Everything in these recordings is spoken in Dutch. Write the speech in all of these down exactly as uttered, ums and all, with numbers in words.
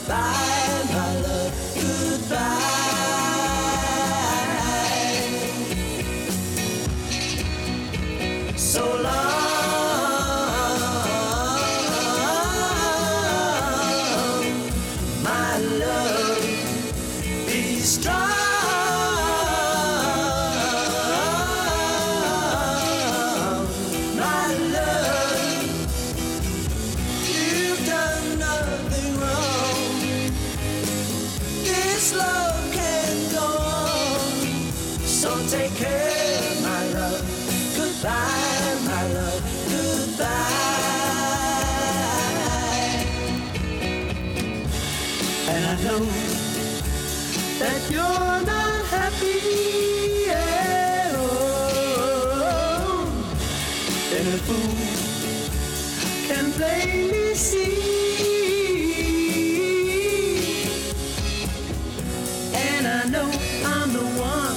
goodbye, my love, goodbye. So long, my love, be strong. Take care, my love, goodbye, my love, goodbye. And I know that you're not happy at all. And a fool can plainly see. And I know I'm the one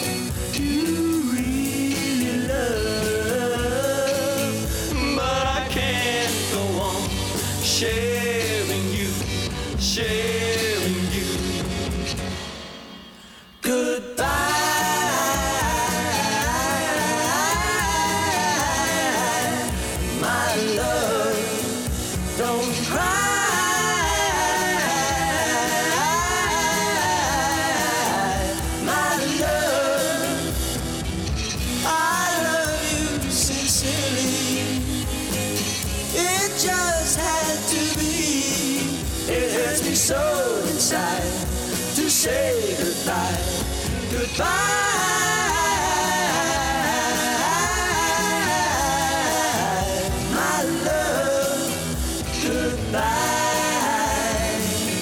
sharing you, sharing you. Goodbye, my love, don't cry, my love, I love you sincerely. It just had to be. It hurts me so inside to say goodbye, goodbye, my love, goodbye,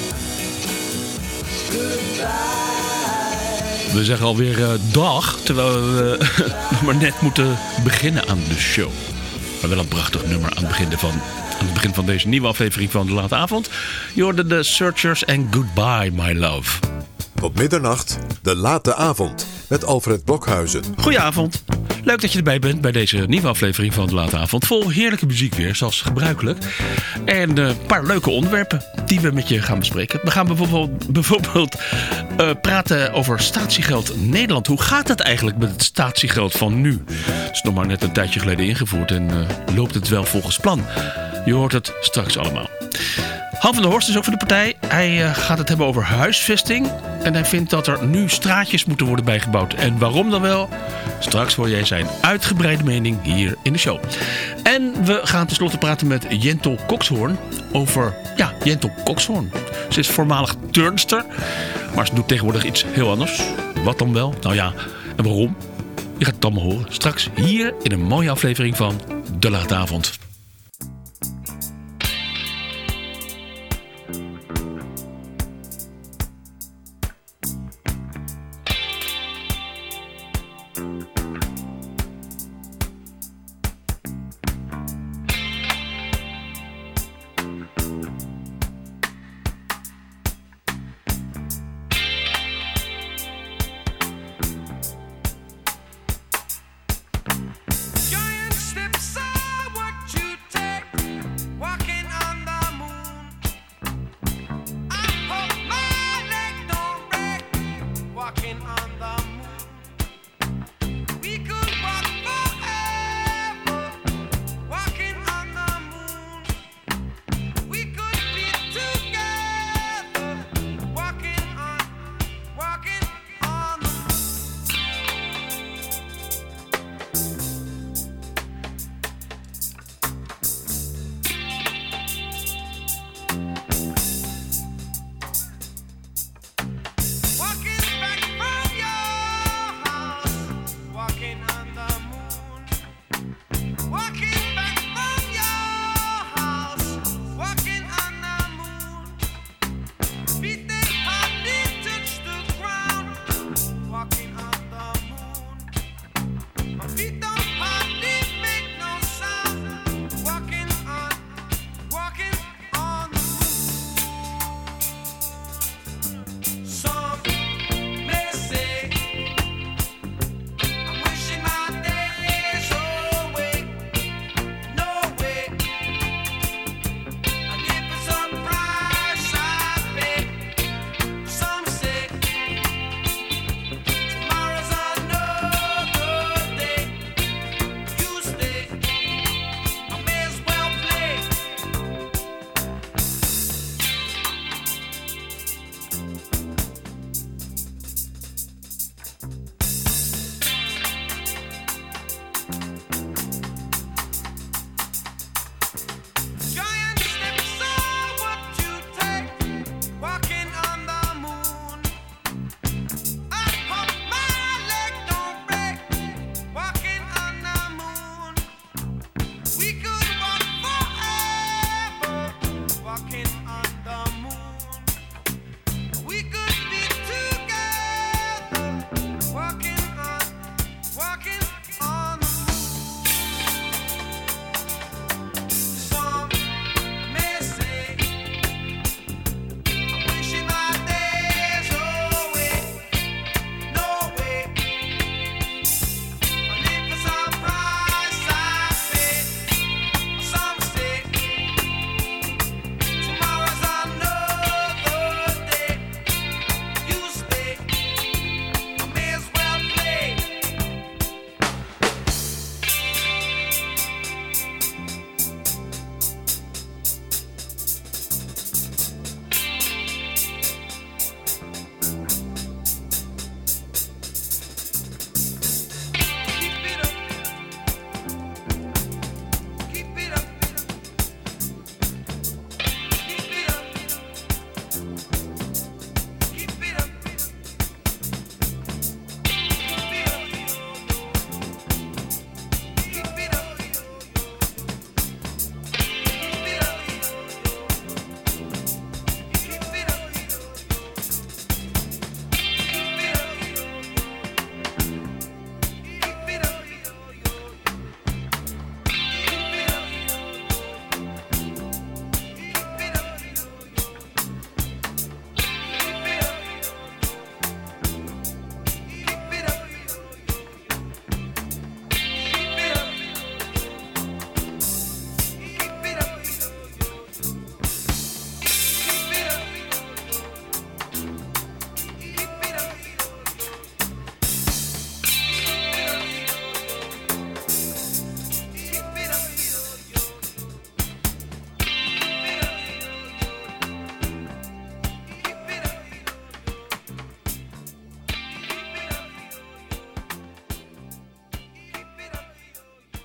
goodbye. We zeggen alweer uh, dag, terwijl we uh, nog maar net moeten beginnen aan de show. Maar wel een prachtig nummer aan het begin van, aan het begin van deze nieuwe aflevering van De Late Avond. Je hoorde de Searchers en Goodbye, My Love. Tot middernacht, De Late Avond met Alfred Blokhuizen. Goedenavond. Leuk dat je erbij bent bij deze nieuwe aflevering van De Late Avond. Vol heerlijke muziek weer, zoals gebruikelijk. En een uh, paar leuke onderwerpen die we met je gaan bespreken. We gaan bijvoorbeeld, bijvoorbeeld uh, praten over statiegeld Nederland. Hoe gaat het eigenlijk met het statiegeld van nu? Het is nog maar net een tijdje geleden ingevoerd en uh, loopt het wel volgens plan? Je hoort het straks allemaal. Han van der Horst is ook van de partij. Hij uh, gaat het hebben over huisvesting. En hij vindt dat er nu straatjes moeten worden bijgebouwd. En waarom dan wel? Straks hoor jij zijn uitgebreide mening hier in de show. En we gaan tenslotte praten met Jentel Kokshoorn over... Ja, Jentel Kokshoorn. Ze is voormalig turnster. Maar ze doet tegenwoordig iets heel anders. Wat dan wel? Nou ja, en waarom? Je gaat het allemaal horen. Straks hier in een mooie aflevering van De Late Avond. We could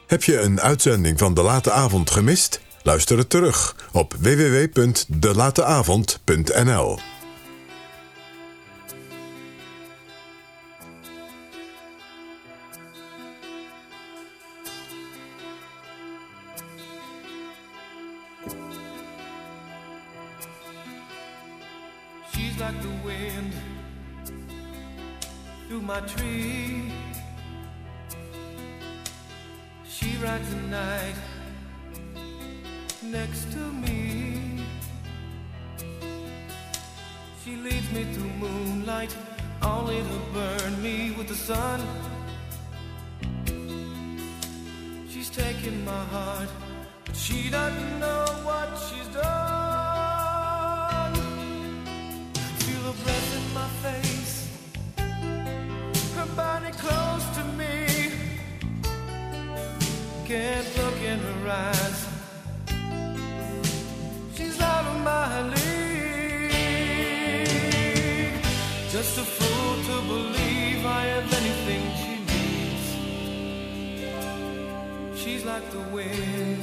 Heb je een uitzending van De Late Avond gemist? Luister het terug op w w w punt de late avond punt n l. She's like the wind through my tree. She rides the night next to me. She leads me through moonlight, only to burn me with the sun. She's taking my heart, but she doesn't know what she's done. Feel her breath in my face, her body close to me. Can't look in her eyes, she's out of my league. Just a fool to believe I have anything she needs. She's like the wind.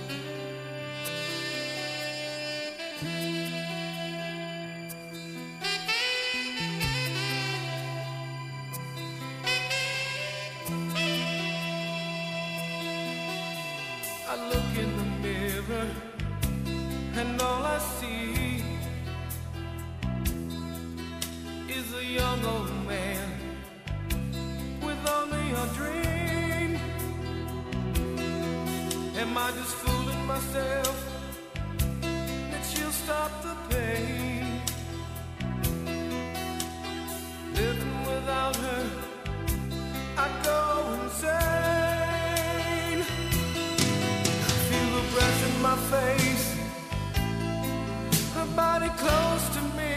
I look in the mirror and all I see is a young old man with only a dream. Am I just fooling myself that she'll stop the pain? Living without her, I go insane. Feel the breath in my face, her body close to me.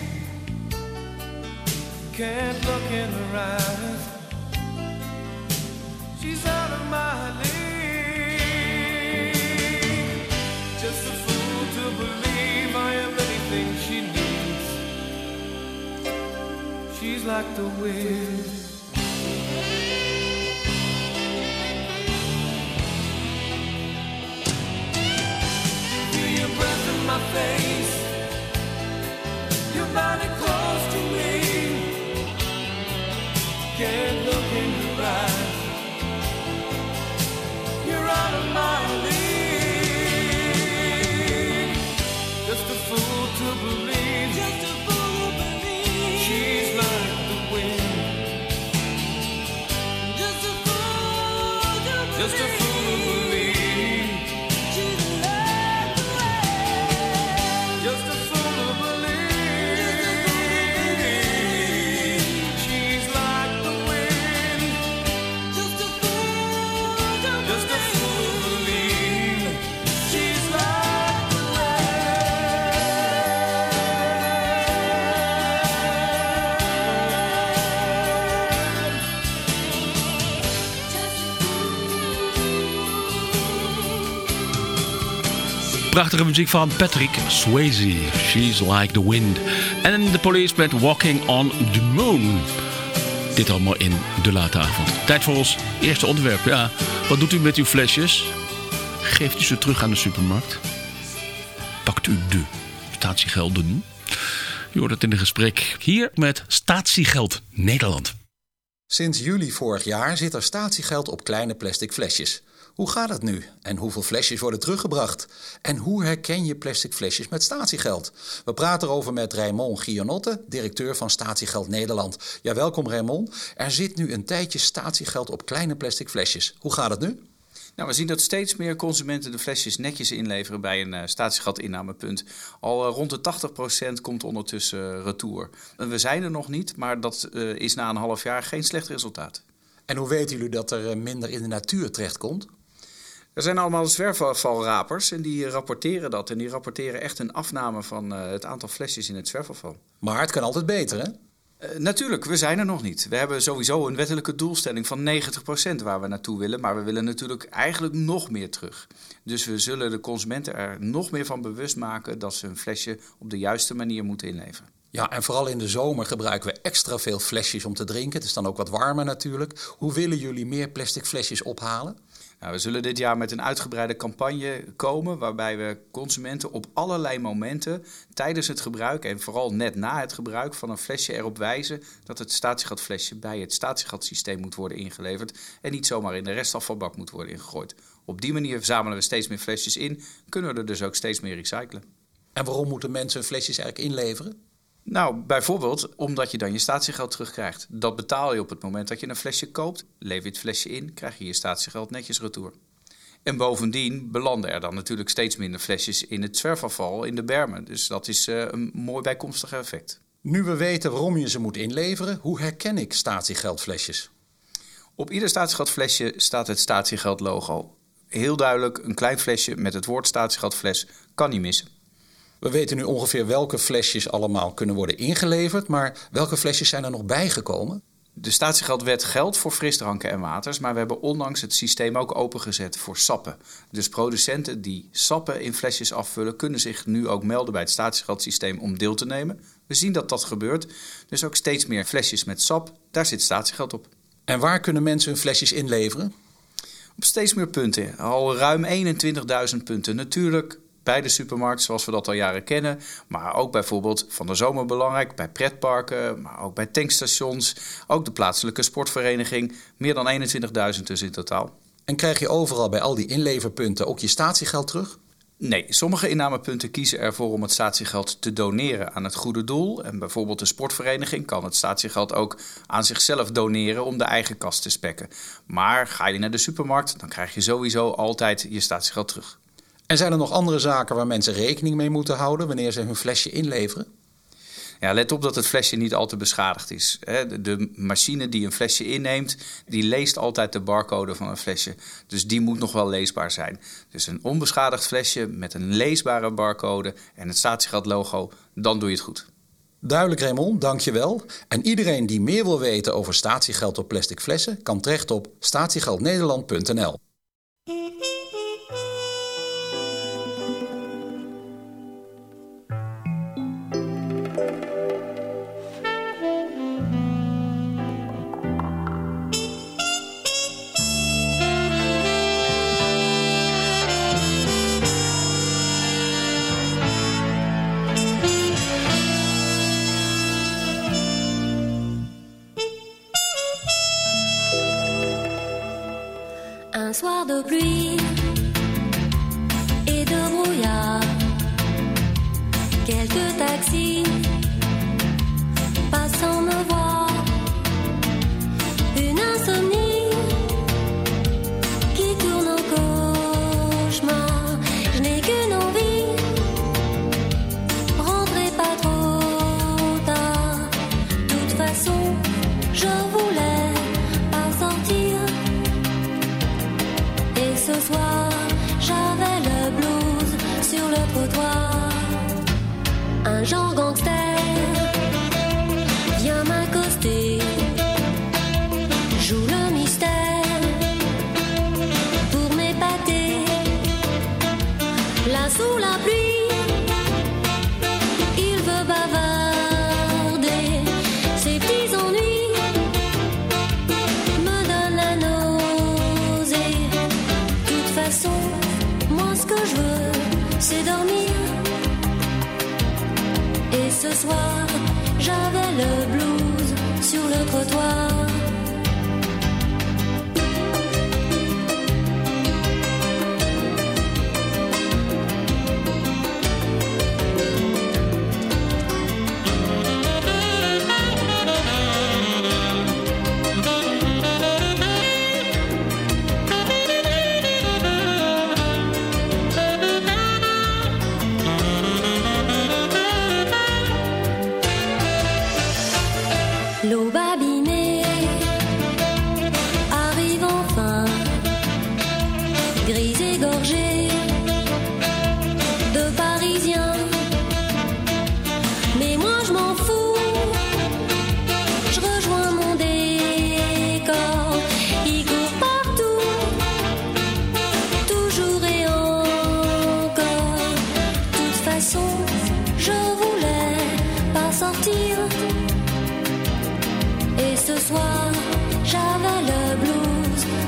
Can't look in her eyes, she's out of my league. Just a fool to believe I am anything she needs. She's like the wind. Feel your breath in my face, your body close to me. Can't look in your eyes, you're out of my league. Just a fool to believe, just a fool to believe. She's like the wind. Just a fool to believe, just a fool to believe. She's like the wind. Just a fool to believe. She's like the wind. Just a fool to believe. Just a fool to believe. She's like the Prachtige muziek van Patrick Swayze. She's like the wind. En de Police met Walking on the Moon. Dit allemaal in de late avond. Tijd voor ons eerste onderwerp. Ja, wat doet u met uw flesjes? Geeft u ze terug aan de supermarkt? Pakt u de statiegelden? U hoort het in een gesprek hier met Statiegeld Nederland. Sinds juli vorig jaar zit er statiegeld op kleine plastic flesjes. Hoe gaat het nu? En hoeveel flesjes worden teruggebracht? En hoe herken je plastic flesjes met statiegeld? We praten erover met Raymond Gionotte, directeur van Statiegeld Nederland. Ja, welkom Raymond. Er zit nu een tijdje statiegeld op kleine plastic flesjes. Hoe gaat het nu? Nou, we zien dat steeds meer consumenten de flesjes netjes inleveren bij een uh, statiegeldinnamepunt. Al uh, rond de tachtig procent komt ondertussen uh, retour. En we zijn er nog niet, maar dat uh, is na een half jaar geen slecht resultaat. En hoe weten jullie dat er uh, minder in de natuur terechtkomt? Er zijn allemaal zwerfafvalrapers en die rapporteren dat. En die rapporteren echt een afname van uh, het aantal flesjes in het zwerfafval. Maar het kan altijd beter, hè? Uh, natuurlijk, we zijn er nog niet. We hebben sowieso een wettelijke doelstelling van negentig procent waar we naartoe willen. Maar we willen natuurlijk eigenlijk nog meer terug. Dus we zullen de consumenten er nog meer van bewust maken dat ze een flesje op de juiste manier moeten inleveren. Ja, en vooral in de zomer gebruiken we extra veel flesjes om te drinken. Het is dan ook wat warmer natuurlijk. Hoe willen jullie meer plastic flesjes ophalen? Nou, we zullen dit jaar met een uitgebreide campagne komen waarbij we consumenten op allerlei momenten tijdens het gebruik en vooral net na het gebruik van een flesje erop wijzen dat het statiegatflesje bij het statiegatsysteem moet worden ingeleverd en niet zomaar in de restafvalbak moet worden ingegooid. Op die manier verzamelen we steeds meer flesjes in, kunnen we er dus ook steeds meer recyclen. En waarom moeten mensen hun flesjes eigenlijk inleveren? Nou, bijvoorbeeld omdat je dan je statiegeld terugkrijgt. Dat betaal je op het moment dat je een flesje koopt. Lever je het flesje in, krijg je je statiegeld netjes retour. En bovendien belanden er dan natuurlijk steeds minder flesjes in het zwerfafval in de bermen. Dus dat is uh, een mooi bijkomstig effect. Nu we weten waarom je ze moet inleveren, hoe herken ik statiegeldflesjes? Op ieder statiegeldflesje staat het statiegeldlogo. Heel duidelijk, een klein flesje met het woord statiegeldfles kan niet missen. We weten nu ongeveer welke flesjes allemaal kunnen worden ingeleverd, maar welke flesjes zijn er nog bijgekomen? De statiegeldwet geldt voor frisdranken en waters, maar we hebben onlangs het systeem ook opengezet voor sappen. Dus producenten die sappen in flesjes afvullen, kunnen zich nu ook melden bij het statiegeldsysteem om deel te nemen. We zien dat dat gebeurt, dus ook steeds meer flesjes met sap, daar zit statiegeld op. En waar kunnen mensen hun flesjes inleveren? Op steeds meer punten, al ruim eenentwintigduizend punten. Natuurlijk bij de supermarkt, zoals we dat al jaren kennen. Maar ook bijvoorbeeld van de zomer belangrijk, bij pretparken, maar ook bij tankstations. Ook de plaatselijke sportvereniging. Meer dan eenentwintigduizend dus in totaal. En krijg je overal bij al die inleverpunten ook je statiegeld terug? Nee, sommige innamepunten kiezen ervoor om het statiegeld te doneren aan het goede doel. En bijvoorbeeld de sportvereniging kan het statiegeld ook aan zichzelf doneren om de eigen kas te spekken. Maar ga je naar de supermarkt, dan krijg je sowieso altijd je statiegeld terug. En zijn er nog andere zaken waar mensen rekening mee moeten houden wanneer ze hun flesje inleveren? Ja, let op dat het flesje niet al te beschadigd is. De machine die een flesje inneemt, die leest altijd de barcode van een flesje. Dus die moet nog wel leesbaar zijn. Dus een onbeschadigd flesje met een leesbare barcode en het statiegeldlogo, dan doe je het goed. Duidelijk, Raymond, dank je wel. En iedereen die meer wil weten over statiegeld op plastic flessen kan terecht op statiegeldnederland punt n l. Un soir de pluie et de brouillard, quelques taxis passant me voir, une insomnie qui tourne au cauchemar. Je n'ai qu'une envie, rentrez pas trop tard. De toute façon, je voulais pas sortir. Ce soir, j'avais le blues sur le trottoir. Un genre gangster vient m'accoster, joue le mystère pour m'épater. Là sous la pluie, il veut bavarder. Ses petits ennuis me donnent la nausée. Moi ce que je veux c'est dormir. Et ce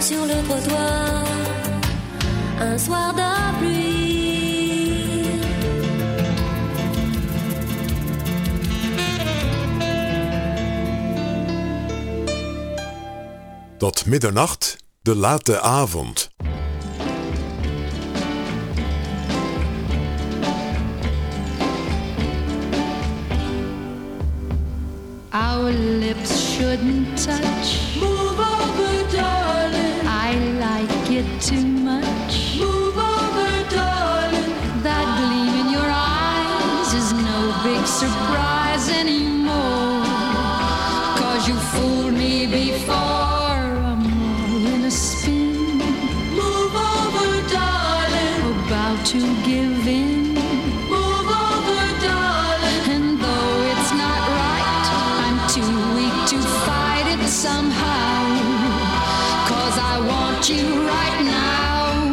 sur le trottoir un soir de pluie. Tot middernacht, de late avond. Our lips shouldn't touch. Move over, darling. I like it too much. Move over, darling. That gleam in your eyes is no big surprise anymore. 'Cause you fooled me before. I'm all in a spin. Move over, darling. About to give in. Move over, darling. And though it's not right, I'm too weak to fight it somehow. 'Cause I want you right now.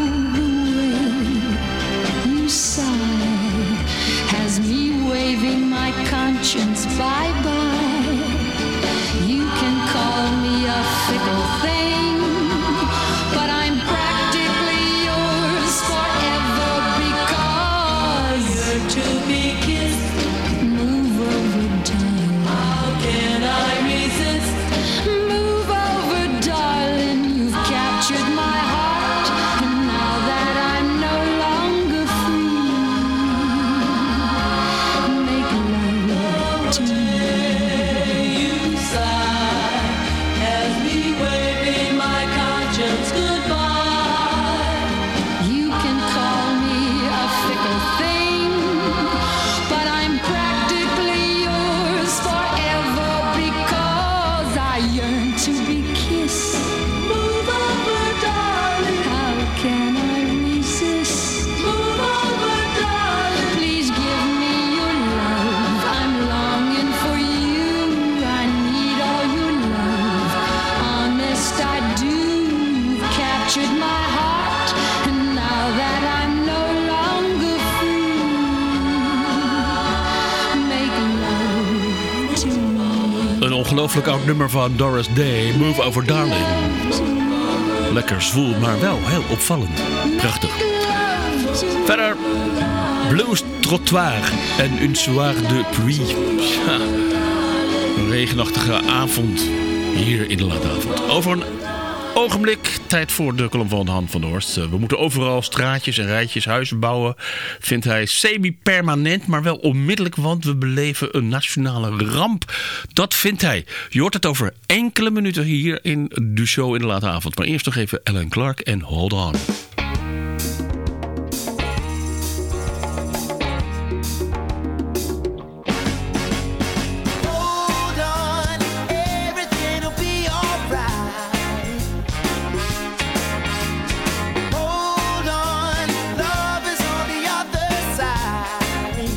The way you sigh has me waving my conscience bye-bye. You can call me a fickle thing, but I'm practically yours forever because You're to be kissed. move over, darling. How can I resist? Move over, darling. You've captured my heart, and now that I'm no longer free, make love to me. You sigh as me waving my conscience goodbye. You can call me a fickle thing, but I'm practically yours forever because I yearn to be kissed. Move over, darling. How can I resist? Move over, darling. Please give me your love. I'm longing for you. I need all your love. Honest, I do. You've captured my heart, and now that I'm no longer free, make love to me. Een ongelooflijk oud nummer van Doris Day, Move Over Darling. Lekker zwoel, maar wel heel opvallend. Prachtig. Verder Blues Trottoir en Un Soir de Pluie. Ja, een regenachtige avond hier in de late avond. Over een ogenblik tijd voor de column van Han van der Horst. We moeten overal straatjes en rijtjes huizen bouwen, vindt hij semi-permanent, maar wel onmiddellijk, want we beleven een nationale ramp. Dat vindt hij. Je hoort het over enkele minuten hier in de show in de late avond. Maar eerst nog even Alan Clark en Hold On. Hold on, everything'll be alright. Hold on, love is on the other side.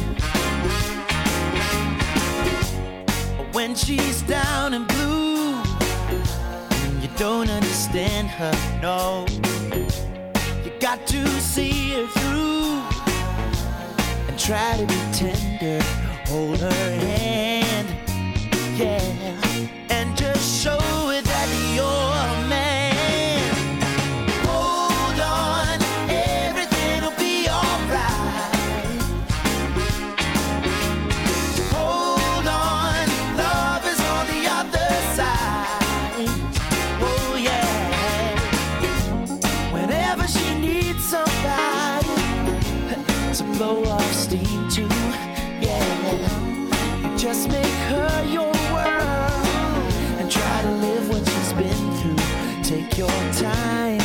When she's down and blue, and you don't understand her, no. You got to see her through and try to be tender. Hold her hand, yeah, and just show her that you're a man. Hold on, everything'll be alright. Hold on, love is on the other side. Oh yeah, whenever she needs somebody to blow off steam to, yeah, just make her your world and try to live what she's been through. Take your time,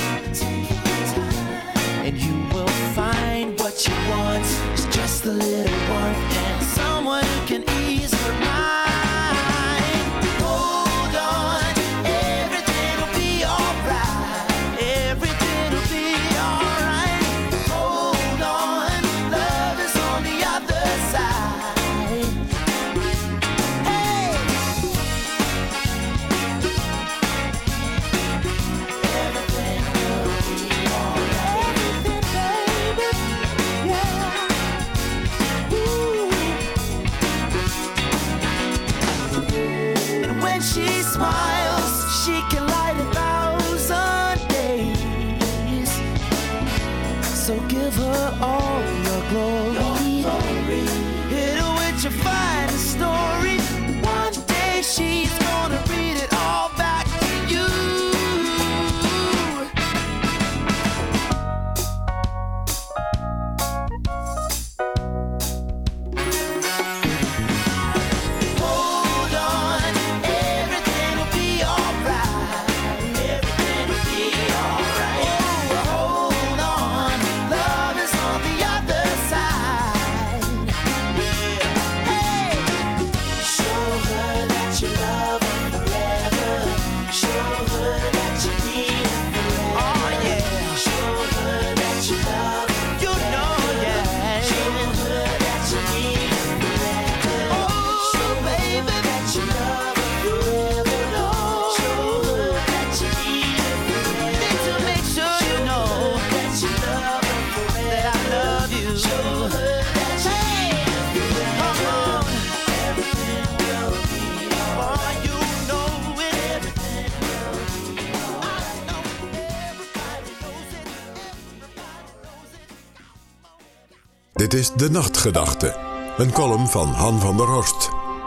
and you will find what she wants is just a little warmth and someone who can ease her mind. Hold on, everything'll be alright. Everything'll be alright. Hold on, love is on the other side. Hey, everything will be alright. Everything, baby, yeah. Ooh. give her all your glory. Hit her with your finest story. One day she's gonna read it all back to you. Hold on, everything will be alright. Everything will be alright. Oh, hold on, love is on the other side. Yeah. Hey, show her that you love her forever. Show her that you need her forever. Oh yeah. Show her that you love her. You know, yeah. Show her that you need her forever. Oh, show baby that you love her forever. No. Show her that you need her forever. Need to make sure you know that you love her forever. That I love you. Show her that you need her forever. Come on. Everything will be alright. Oh, you know it. Everything will be alright. I know everybody knows it. Everybody knows it. Dit is De Nachtgedachte, een column van Han van der Horst.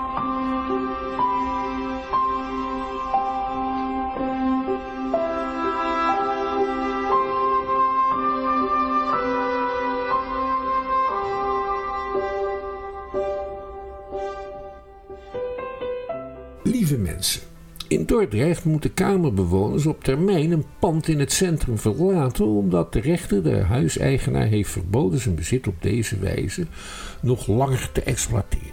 Lieve mensen, in Dordrecht moeten kamerbewoners op termijn een pand in het centrum verlaten omdat de rechter, de huiseigenaar, heeft verboden zijn bezit op deze wijze nog langer te exploiteren.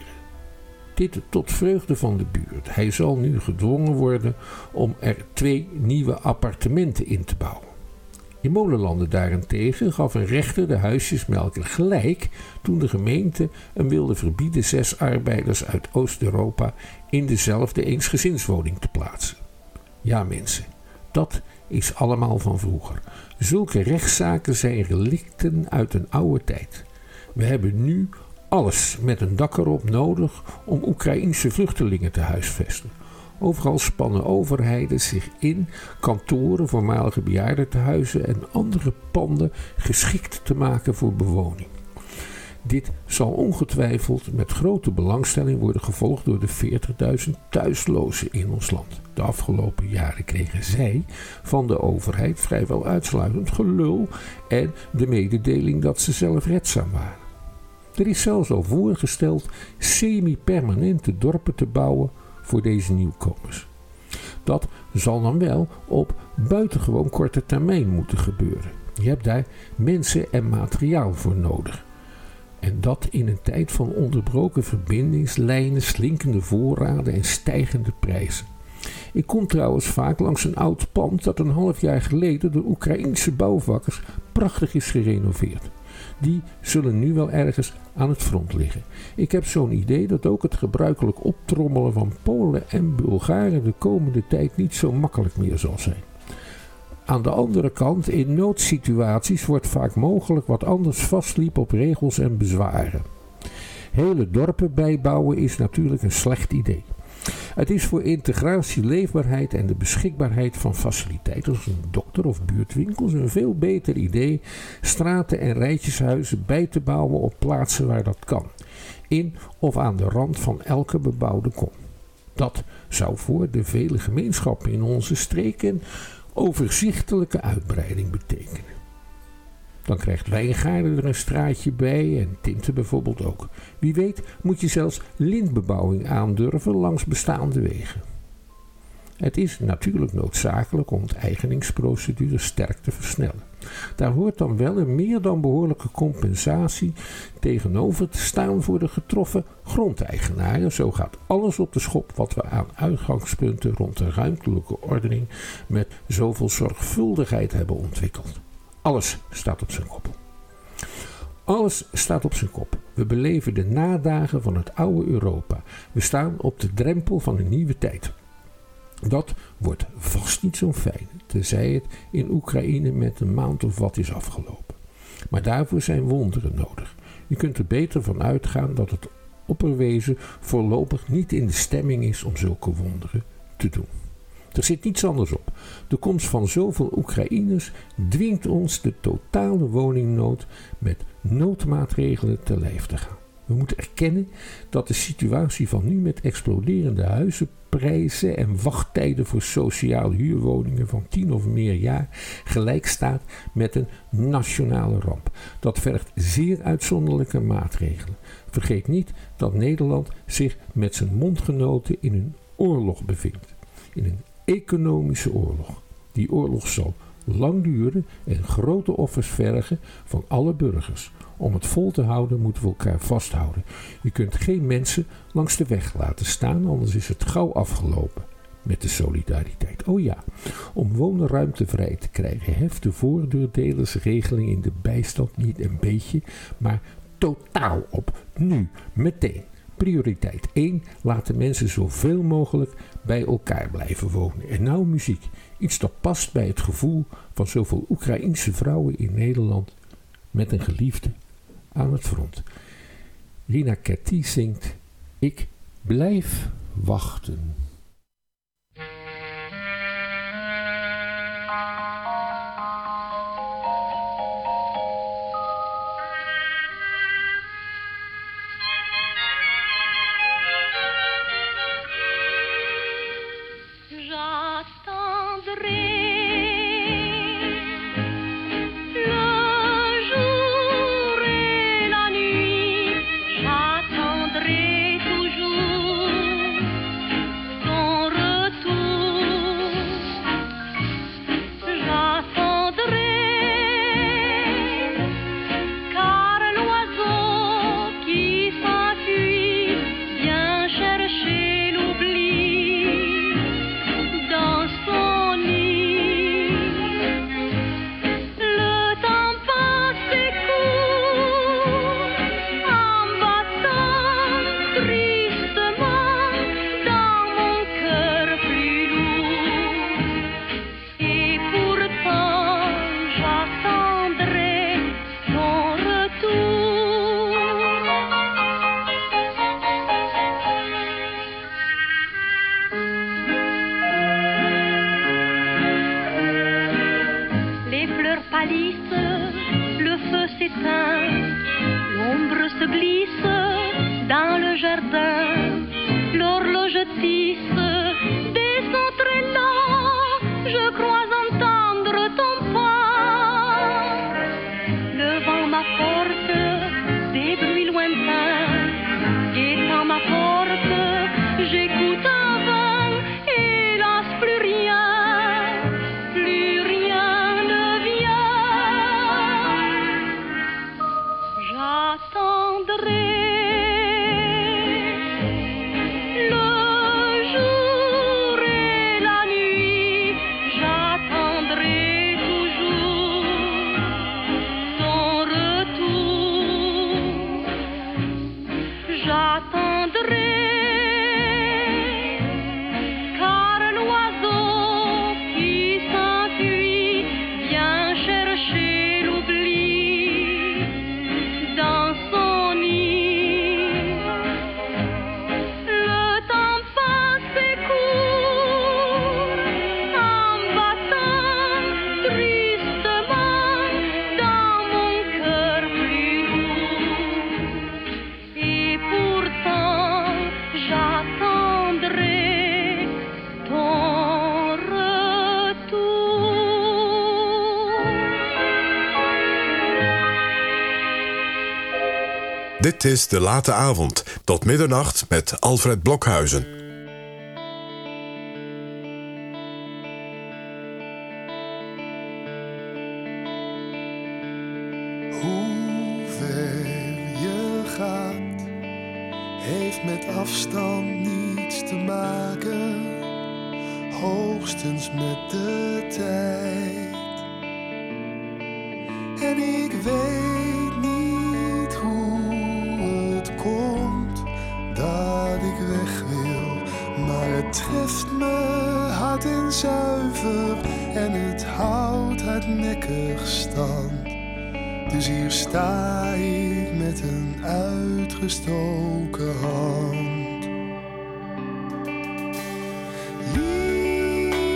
Dit tot vreugde van de buurt. Hij zal nu gedwongen worden om er twee nieuwe appartementen in te bouwen. In Molenlanden daarentegen gaf een rechter de huisjesmelker gelijk toen de gemeente hem wilde verbieden zes arbeiders uit Oost-Europa in dezelfde eensgezinswoning te plaatsen. Ja mensen, dat is allemaal van vroeger. Zulke rechtszaken zijn relicten uit een oude tijd. We hebben nu alles met een dak erop nodig om Oekraïense vluchtelingen te huisvesten. Overal spannen overheden zich in kantoren, voormalige bejaardentehuizen en andere panden geschikt te maken voor bewoning. Dit zal ongetwijfeld met grote belangstelling worden gevolgd door de veertigduizend thuislozen in ons land. De afgelopen jaren kregen zij van de overheid vrijwel uitsluitend gelul en de mededeling dat ze zelfredzaam waren. Er is zelfs al voorgesteld semi-permanente dorpen te bouwen voor deze nieuwkomers. Dat zal dan wel op buitengewoon korte termijn moeten gebeuren. Je hebt daar mensen en materiaal voor nodig. En dat in een tijd van onderbroken verbindingslijnen, slinkende voorraden en stijgende prijzen. Ik kom trouwens vaak langs een oud pand dat een half jaar geleden door Oekraïense bouwvakkers prachtig is gerenoveerd. Die zullen nu wel ergens aan het front liggen. Ik heb zo'n idee dat ook het gebruikelijk optrommelen van Polen en Bulgaren de komende tijd niet zo makkelijk meer zal zijn. Aan de andere kant, in noodsituaties wordt vaak mogelijk wat anders vastliep op regels en bezwaren. Hele dorpen bijbouwen is natuurlijk een slecht idee. Het is voor integratie, leefbaarheid en de beschikbaarheid van faciliteiten als een dokter of buurtwinkels een veel beter idee straten en rijtjeshuizen bij te bouwen op plaatsen waar dat kan, in of aan de rand van elke bebouwde kom. Dat zou voor de vele gemeenschappen in onze streek een overzichtelijke uitbreiding betekenen. Dan krijgt Wijngaarden er een straatje bij en Tinte bijvoorbeeld ook. Wie weet moet je zelfs lintbebouwing aandurven langs bestaande wegen. Het is natuurlijk noodzakelijk om onteigeningsprocedure sterk te versnellen. Daar hoort dan wel een meer dan behoorlijke compensatie tegenover te staan voor de getroffen grondeigenaren. Zo gaat alles op de schop wat we aan uitgangspunten rond de ruimtelijke ordening met zoveel zorgvuldigheid hebben ontwikkeld. Alles staat op zijn kop. Alles staat op zijn kop. We beleven de nadagen van het oude Europa. We staan op de drempel van een nieuwe tijd. Dat wordt vast niet zo fijn, tenzij het in Oekraïne met een maand of wat is afgelopen. Maar daarvoor zijn wonderen nodig. Je kunt er beter van uitgaan dat het opperwezen voorlopig niet in de stemming is om zulke wonderen te doen. Er zit niets anders op. De komst van zoveel Oekraïners dwingt ons de totale woningnood met noodmaatregelen te lijf te gaan. We moeten erkennen dat de situatie van nu met exploderende huizenprijzen en wachttijden voor sociale huurwoningen van tien of meer jaar gelijk staat met een nationale ramp. Dat vergt zeer uitzonderlijke maatregelen. Vergeet niet dat Nederland zich met zijn mondgenoten in een oorlog bevindt. In een economische oorlog. Die oorlog zal lang duren en grote offers vergen van alle burgers. Om het vol te houden moeten we elkaar vasthouden. Je kunt geen mensen langs de weg laten staan, anders is het gauw afgelopen met de solidariteit. Oh ja, om wonenruimte vrij te krijgen, heft de voordeurdelersregeling in de bijstand niet een beetje, maar totaal op. Nu, meteen. Prioriteit één, laten mensen zoveel mogelijk bij elkaar blijven wonen. En nou muziek, iets dat past bij het gevoel van zoveel Oekraïense vrouwen in Nederland met een geliefde aan het front. Rina Ketty zingt Ik blijf wachten. Dit is De Late Avond, tot middernacht met Alfred Blokhuizen. Hoe ver je gaat, heeft met afstand niets te maken, hoogstens met de tijd. En ik weet niet hoe het komt dat ik weg wil, maar het treft me hard en zuiver en het houdt hardnekkig stand. Dus hier sta ik met een uitgestoken hand. Liefde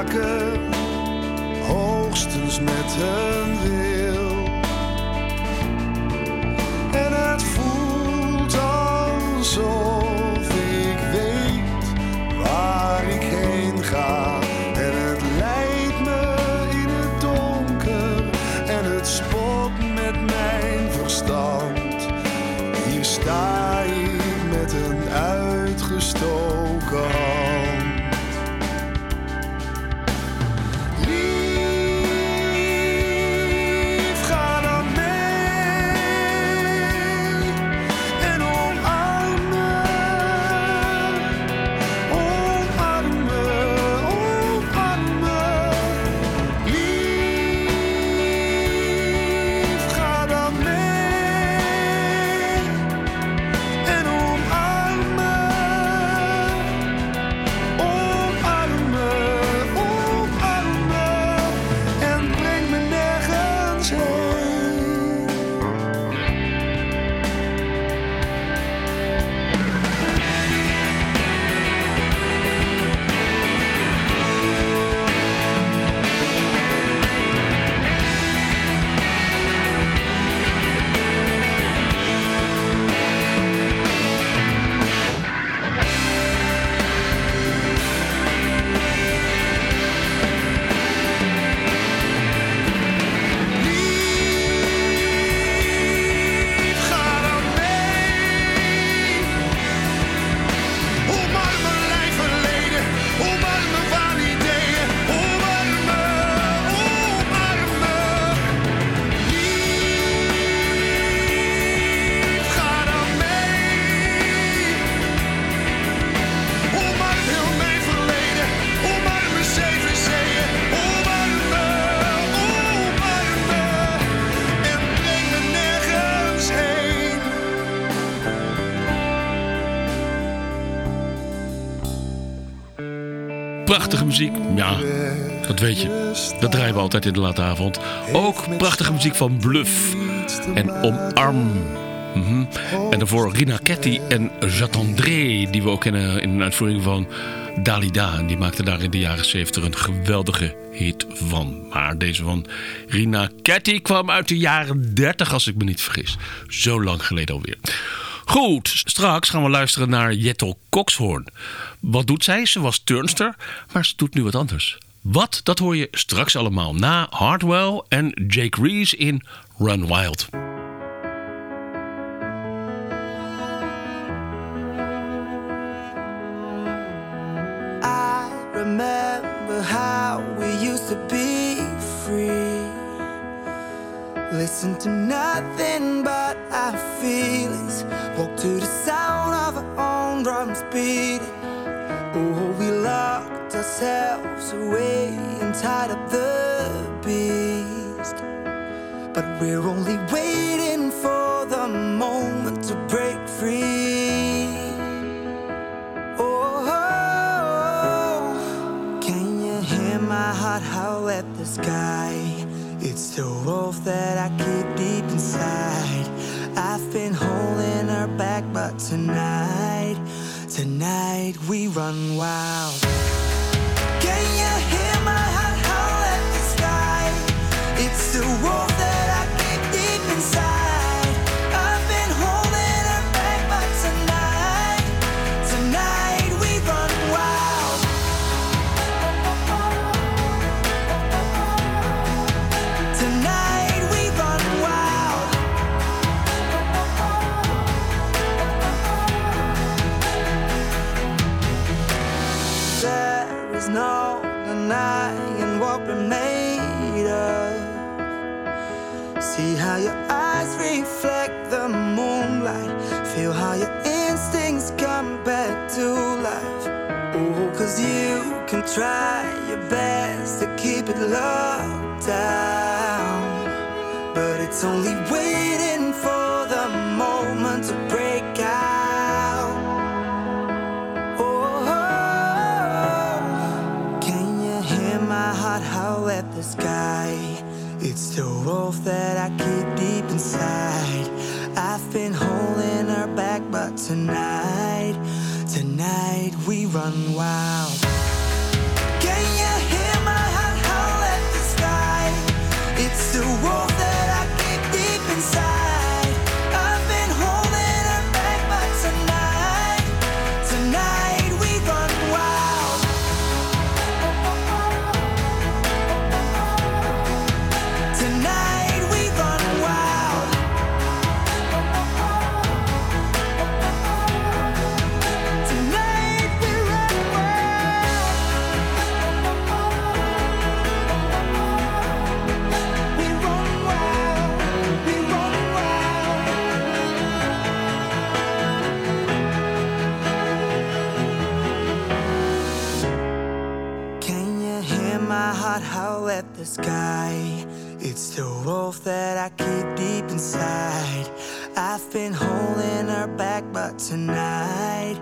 werken, hoogstens met een wil. En het voelt alsof ik weet waar ik heen ga. En het leidt me in het donker en het spot met mijn verstand. Hier sta ik met een uitgestoken hand. Lief, ga dan mee en omarm me, omarm me, omarm me. Lief, ga dan mee en omarm me, omarm me, omarm me en breng me nergens heen. Lief, ga dan mee. Omarm mijn lijf verleden, omarm mijn waanideeën, omarm me, omarm me. Lief, ga dan mee. Omarm heel mijn verleden, omarm mijn zeven zeeën, omarm me, omarm me en breng me nergens heen. Prachtige muziek, ja, dat weet je. Dat draaien we altijd in de late avond. Ook prachtige muziek van Bluff en Omarm. Mhm. En daarvoor Rina Ketty en J'attendrai, die we ook kennen in een uitvoering van Dalida. En die maakte daar in de jaren zeventig een geweldige hit van. Maar deze van Rina Ketty kwam uit de jaren dertig, als ik me niet vergis. Zo lang geleden alweer. Goed, straks gaan we luisteren naar Jethel Coxhoorn. Wat doet zij? Ze was turnster, maar ze doet nu wat anders. Wat? Dat hoor je straks allemaal na Hardwell en Jake Reese in Run Wild. I remember how we used to be free. Listen to nothing but our feelings. Walk to the sound of our own drums beating. Oh, we locked ourselves away and tied up the beast. But we're only waiting for the moment to break free. Oh, can you hear my heart howl at the sky? It's the wolf that I keep deep inside. I've been holding her back, but tonight, tonight we run wild. Can you hear my heart howl at the sky? It's the wolf that I keep deep inside. I've been holding her back, but tonight, tonight we run wild. Tonight we run wild. There is no denying what we're made of. See how your eyes reflect the moonlight. Feel how your instincts come back to life. Oh, 'cause you can try your best to keep it locked down, but it's only waiting for the moment to break out. Oh, can you hear my heart howl at the sky? It's the wolf that I keep deep inside. I've been holding her back, but tonight, tonight we run wild. Can you hear my night. It's the wolf that I keep deep inside. I've been holding her back, but tonight,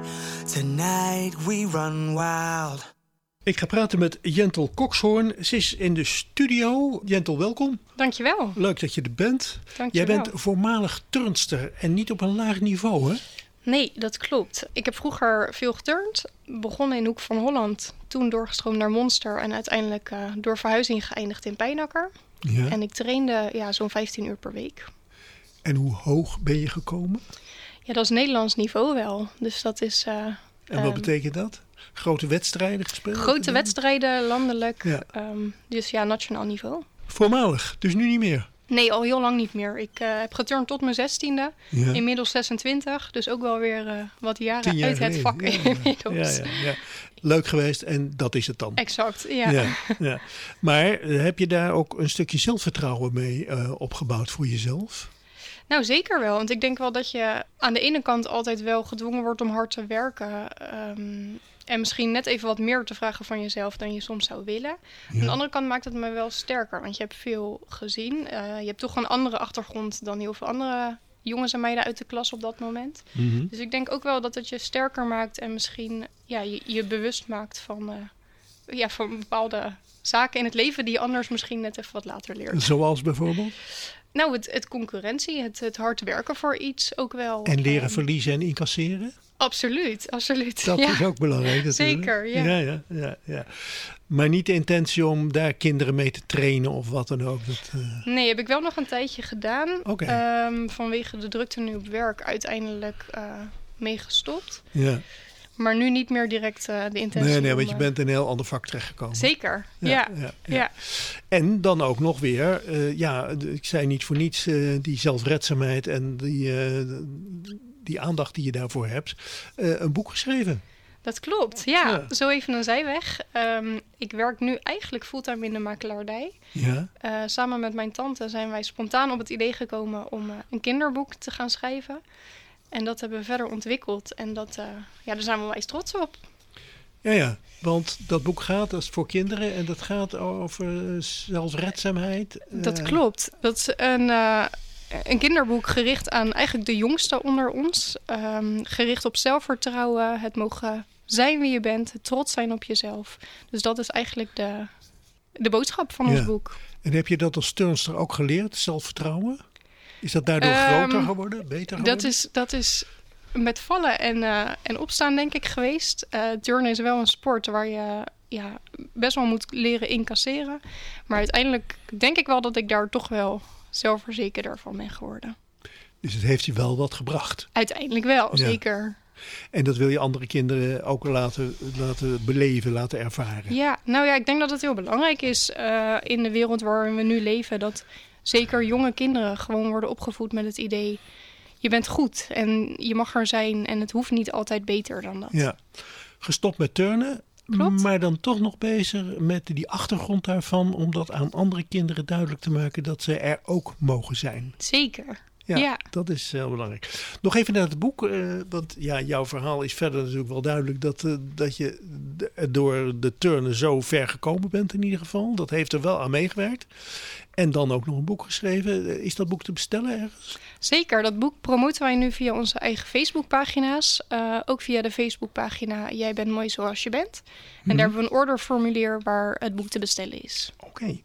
tonight we run wild. Ik ga praten met Jentel Coxhoorn. Ze is in de studio. Jentel, welkom. Dankjewel. Leuk dat je er bent. Dankjewel. Jij bent voormalig turnster en niet op een laag niveau, hè? Nee, dat klopt. Ik heb vroeger veel geturnd. Begonnen in Hoek van Holland. Toen doorgestroomd naar Monster. En uiteindelijk uh, door verhuizing geëindigd in Pijnakker. Ja. En ik trainde ja, zo'n vijftien uur per week. En hoe hoog ben je gekomen? Ja, dat is Nederlands niveau wel. Dus dat is... Uh, en wat um, betekent dat? Grote wedstrijden gespeeld? Grote wedstrijden, landelijk. Ja. Um, dus ja, nationaal niveau. Voormalig, dus nu niet meer? Nee, al heel lang niet meer. Ik uh, heb geturnd tot mijn zestiende. Ja. Inmiddels zesentwintig. Dus ook wel weer uh, wat jaren jaar uit het geleden. vak Ja, inmiddels. Ja, ja, ja. Leuk geweest en dat is het dan. Exact, ja. Ja, ja. Maar uh, heb je daar ook een stukje zelfvertrouwen mee uh, opgebouwd voor jezelf? Nou, zeker wel. Want ik denk wel dat je aan de ene kant altijd wel gedwongen wordt om hard te werken. Um, en misschien net even wat meer te vragen van jezelf dan je soms zou willen. Ja. Aan de andere kant maakt het me wel sterker. Want je hebt veel gezien. Uh, je hebt toch een andere achtergrond dan heel veel andere jongens en meiden uit de klas op dat moment. Mm-hmm. Dus ik denk ook wel dat het je sterker maakt. En misschien ja, je, je bewust maakt van, uh, ja, van bepaalde zaken in het leven die je anders misschien net even wat later leert. Zoals bijvoorbeeld? Nou, het, het concurrentie, het, het hard werken voor iets ook wel. En leren um, verliezen en incasseren? Absoluut, absoluut. Dat ja. is ook belangrijk natuurlijk. Zeker, ja. Ja, ja, ja, ja. Maar niet de intentie om daar kinderen mee te trainen of wat dan ook? Dat, uh... Nee, heb ik wel nog een tijdje gedaan. Okay. Um, vanwege de drukte nu op werk uiteindelijk uh, mee gestopt. Ja. Maar nu niet meer direct uh, de intentie. Nee, nee, om, want je uh, bent in een heel ander vak terechtgekomen. Zeker, ja. Ja, ja, ja, ja. ja. En dan ook nog weer, uh, ja, ik zei niet voor niets, uh, die zelfredzaamheid en die, uh, die aandacht die je daarvoor hebt, uh, een boek geschreven. Dat klopt, ja. ja. Zo even een zijweg. Um, ik werk nu eigenlijk fulltime in de makelaardij. Ja. Uh, samen met mijn tante zijn wij spontaan op het idee gekomen om uh, een kinderboek te gaan schrijven. En dat hebben we verder ontwikkeld. En dat, uh, ja, daar zijn we wel eens trots op. Ja, ja, want dat boek gaat dat is voor kinderen en dat gaat over zelfredzaamheid. Dat uh, klopt. Dat is een, uh, een kinderboek gericht aan eigenlijk de jongsten onder ons. Um, gericht op zelfvertrouwen, het mogen zijn wie je bent, het trots zijn op jezelf. Dus dat is eigenlijk de, de boodschap van ja. ons boek. En heb je dat als turnster ook geleerd, zelfvertrouwen? Is dat daardoor um, groter geworden, beter geworden? Dat is, dat is met vallen en, uh, en opstaan denk ik geweest. Uh, turnen is wel een sport waar je ja, best wel moet leren incasseren. Maar uiteindelijk denk ik wel dat ik daar toch wel zelfverzekerder van ben geworden. Dus het heeft je wel wat gebracht? Uiteindelijk wel, ja. zeker. En dat wil je andere kinderen ook laten, laten beleven, laten ervaren? Ja, nou ja, ik denk dat het heel belangrijk is uh, in de wereld waarin we nu leven, dat zeker jonge kinderen gewoon worden opgevoed met het idee, je bent goed en je mag er zijn en het hoeft niet altijd beter dan dat. Ja, gestopt met turnen, klopt. Maar dan toch nog bezig met die achtergrond daarvan, om dat aan andere kinderen duidelijk te maken dat ze er ook mogen zijn. Zeker. Ja, ja, dat is heel belangrijk. Nog even naar het boek, uh, want ja, jouw verhaal is verder natuurlijk wel duidelijk dat, uh, dat je d- door de turnen zo ver gekomen bent in ieder geval. Dat heeft er wel aan meegewerkt. En dan ook nog een boek geschreven. Is dat boek te bestellen ergens? Zeker, dat boek promoten wij nu via onze eigen Facebookpagina's. Uh, ook via de Facebookpagina Jij bent mooi zoals je bent. En Mm-hmm. daar hebben we een orderformulier waar het boek te bestellen is. Oké. Okay.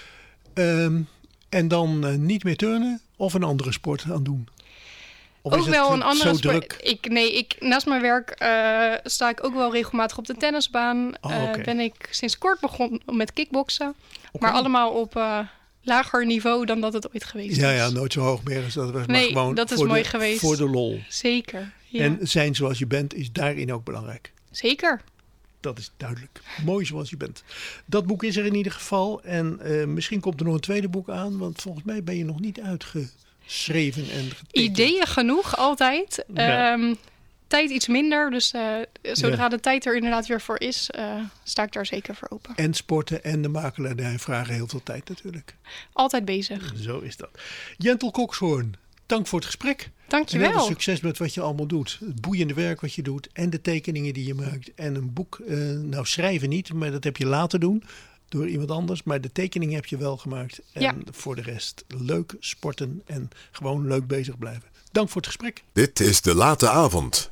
Um, en dan uh, niet meer turnen of een andere sport aan doen? Of ook is wel het een andere zo sport. druk? Ik, nee, ik, naast mijn werk uh, sta ik ook wel regelmatig op de tennisbaan. Oh, uh, okay. Ben ik sinds kort begonnen met kickboksen. Okay. Maar allemaal op uh, lager niveau dan dat het ooit geweest ja, is. Ja, nooit zo hoog meer. Dus dat was nee, maar gewoon dat is voor mooi de, geweest. Voor de lol. Zeker. Ja. En zijn zoals je bent is daarin ook belangrijk. Zeker. Dat is duidelijk. Mooi zoals je bent. Dat boek is er in ieder geval. En uh, misschien komt er nog een tweede boek aan. Want volgens mij ben je nog niet uitgeschreven en getekend. Ideeën genoeg, altijd. Ja. Um, tijd iets minder. Dus uh, zodra ja. de tijd er inderdaad weer voor is, uh, sta ik daar zeker voor open. En sporten en de makelaardij vragen heel veel tijd natuurlijk. Altijd bezig. Zo is dat. Jentel Coxhoorn, dank voor het gesprek. Dank je en heel wel. veel succes met wat je allemaal doet. Het boeiende werk wat je doet en de tekeningen die je maakt. En een boek, uh, nou schrijven niet, maar dat heb je laten doen. door iemand anders. Maar de tekening heb je wel gemaakt. En Ja. voor de rest leuk sporten en gewoon leuk bezig blijven. Dank voor het gesprek. Dit is De Late Avond.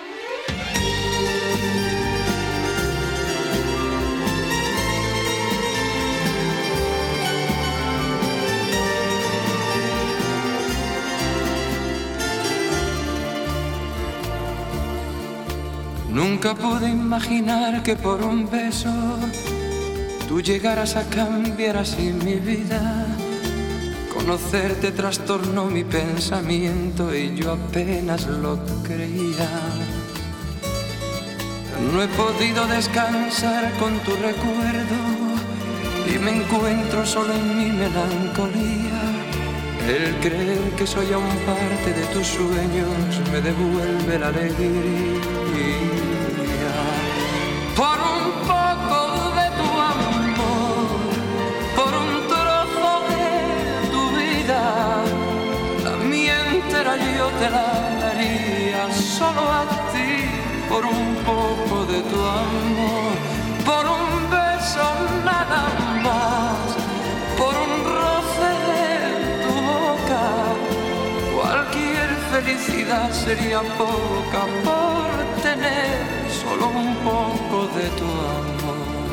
Nunca pude imaginar que por un beso tú llegaras a cambiar así mi vida. Conocerte trastornó mi pensamiento y yo apenas lo creía. No he podido descansar con tu recuerdo y me encuentro solo en mi melancolía. El creer que soy aún parte de tus sueños me devuelve la alegría. Por un poco de tu amor, por un trozo de tu vida, la mía entera yo te la daría solo a ti. Por un poco de tu amor, por un beso nada más, por un roce de tu boca, cualquier felicidad sería poca por tener solo un poco de tu amor.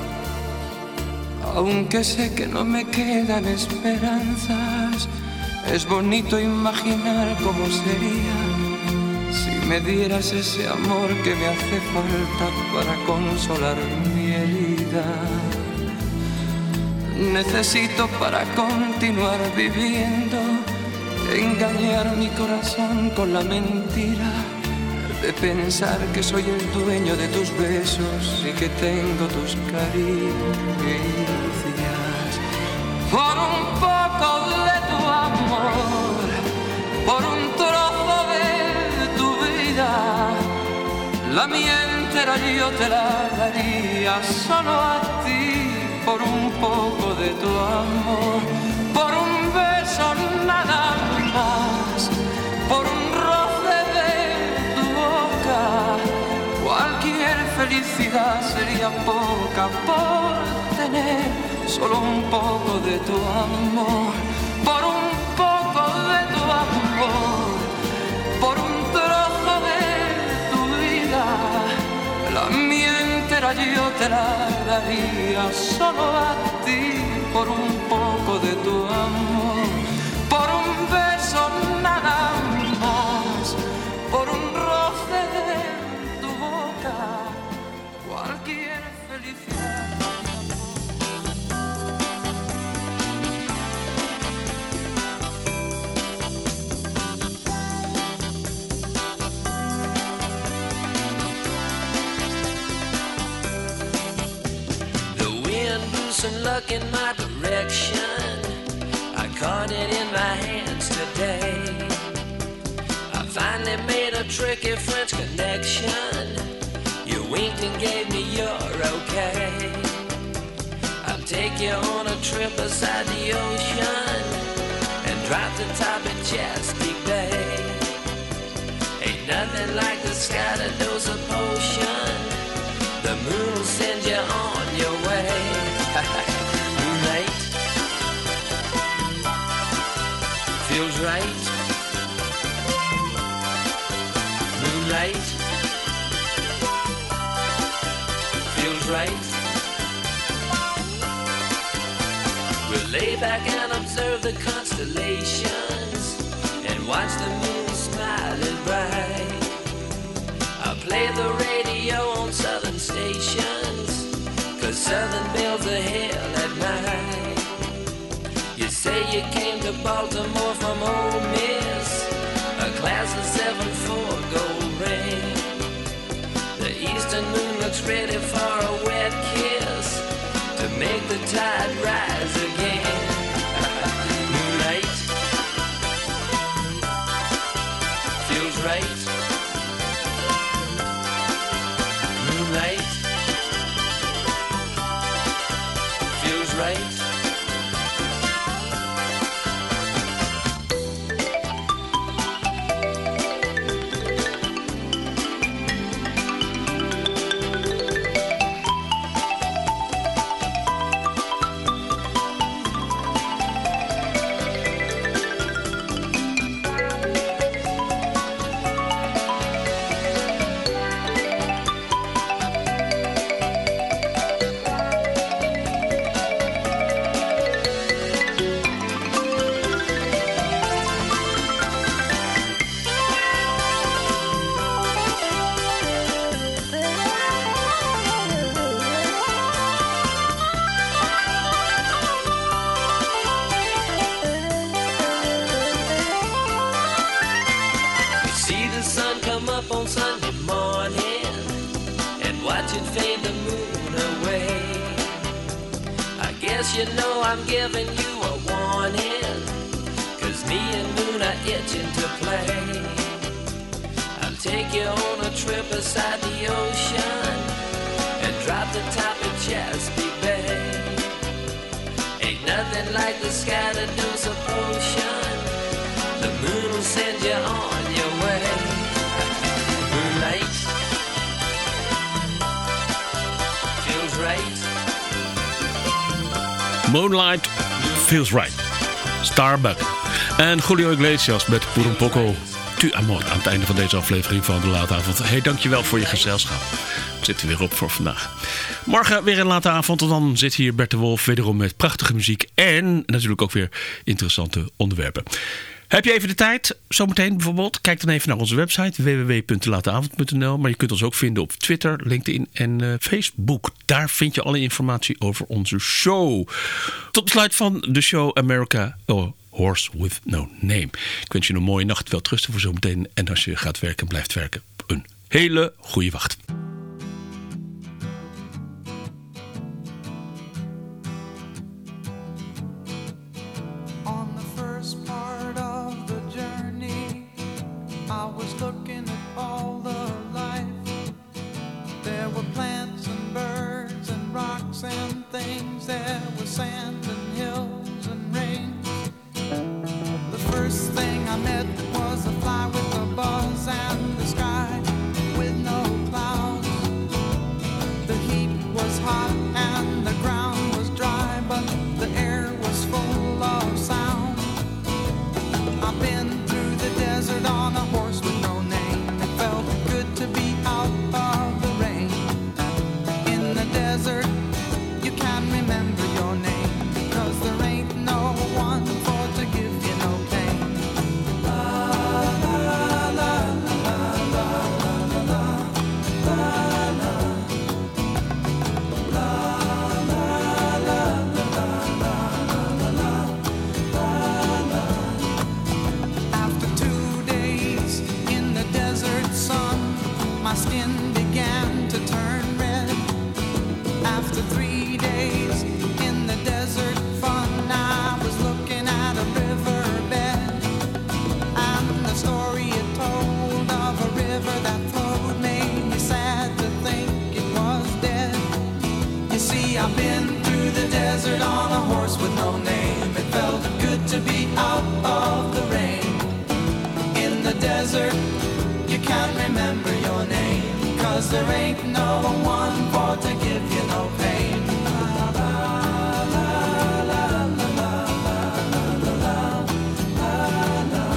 Aunque sé que no me quedan esperanzas, es bonito imaginar cómo sería si me dieras ese amor que me hace falta para consolar mi herida. Necesito para continuar viviendo engañar mi corazón con la mentira de pensar que soy el dueño de tus besos y que tengo tus caricias. Por un poco de tu amor, por un trozo de tu vida, la mía entera yo te la daría solo a ti. Por un poco de tu amor, por un beso nada más, por un roce de tu boca, cualquier felicidad sería poca por tener solo un poco de tu amor. Por un poco de tu amor, por un trozo de tu vida, la mía entera yo te la daría solo a ti. Por un poco de tu amor, por un beso nada más, por un roce de tu boca, cualquier felicidad. And luck in my direction, I caught it in my hands today. I finally made a tricky French connection. You winked and gave me your okay. I'll take you on a trip beside the ocean and drop the top of Chesapeake Bay. Ain't nothing like the sky to dose a potion. The moon will send you on your way. Moonlight feels right. Moonlight feels right. We'll lay back and observe the constellations and watch the moon smiling bright. I'll play the radio on southern stations, 'cause southern bells are hell at night. You say you came to Baltimore from Ole Miss, a class of seven four gold ring. The eastern moon looks ready for a wet kiss to make the tide rise again. Moonlight feels right. Moonlight feels right. I'm giving you a warning, 'cause me and Moon are itching to play. I'll take you on a trip beside the ocean and drop the top of Chesapeake Bay. Ain't nothing like the scattered dose of potion. The moon will send you on your way. Moonlight feels right. Moonlight Feels Right. Starbuck. En Julio Iglesias met Pur un poco tu amor aan het einde van deze aflevering van De Late Avond. Hey, dankjewel voor je gezelschap. We zitten weer op voor vandaag. Morgen weer een late avond. En dan zit hier Bert de Wolf wederom met prachtige muziek. En natuurlijk ook weer interessante onderwerpen. Heb je even de tijd? Zometeen bijvoorbeeld. Kijk dan even naar onze website w w w punt de late avond punt n l. Maar je kunt ons ook vinden op Twitter, LinkedIn en uh, Facebook. Daar vind je alle informatie over onze show. Tot besluit van de show America oh, Horse with No Name. Ik wens je een mooie nacht. Wel trusten voor zometeen. En als je gaat werken, blijft werken. Een hele goede wacht. Looking at all the life. There were plants and birds and rocks and things. There was sand and hills and rains. The first thing I met was a fly with a buzz and the sky with no clouds. The heat was hot and the ground was dry, but the air was full of sound. I've been through the desert on a horse with no name. It felt good to be out of the rain. In the desert, you can't remember your name, because there ain't no one for to give you no pain. La la la la la la la la la la After two days in the desert sun, my skin began to turn red. After three days in the desert fun, I was looking at a riverbed, and the story it told of a river that flowed made me sad to think it was dead. You see, I've been through the desert on a horse with no name. It felt good to be out of the rain. In the desert, you can't remember your name, 'cause there ain't no one for to give you no pain. La, la, la, la, la, la, la, la, la, la.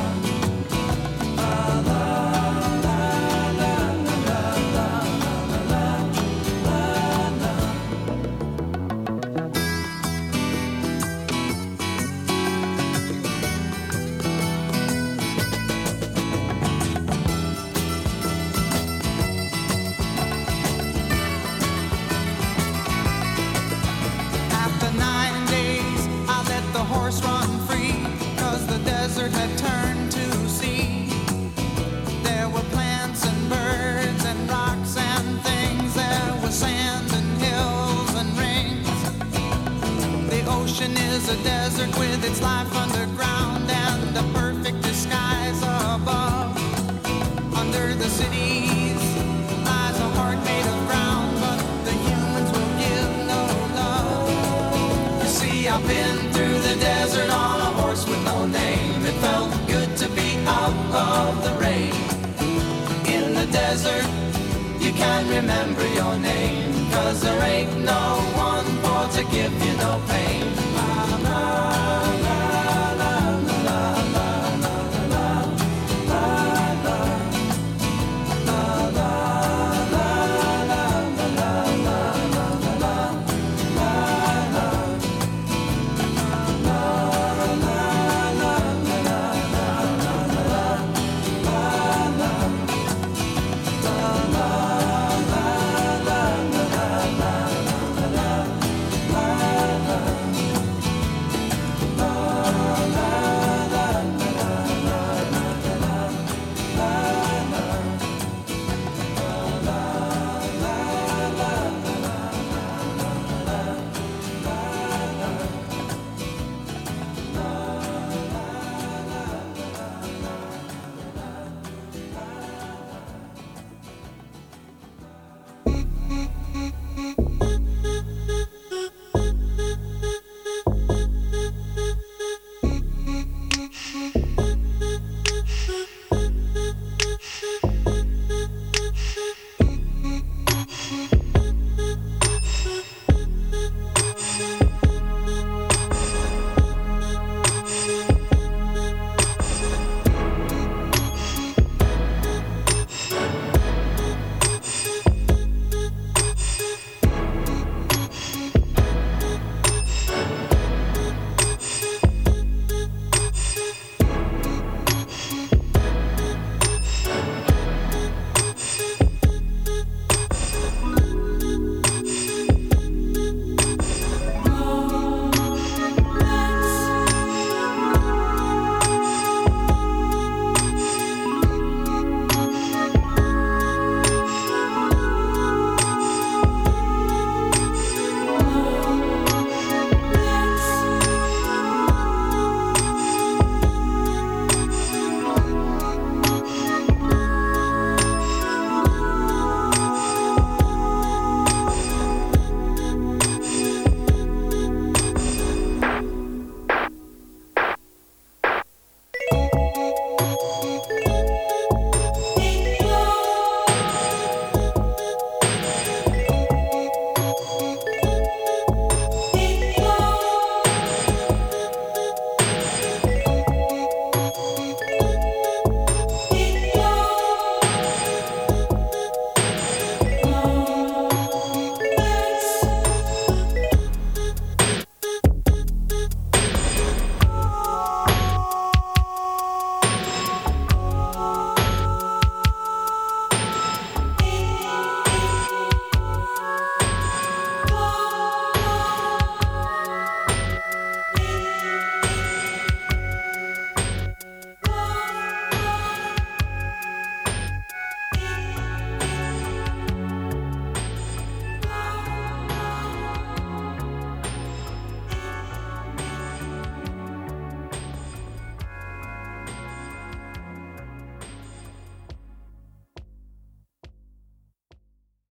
After nine days, I let the horse run free, 'cause the desert had turned to sea. There were plants and birds and rocks and things. There was sand and hills and rings. The ocean is a desert with its life underground and a perfect disguise above. Under the cities lies a heart made of ground, but the humans will give no love. You see, I've been through the desert on a horse with no name. It felt good to be out of the rain. In the desert, you can't remember your name, 'cause there ain't no one for to give you no pain.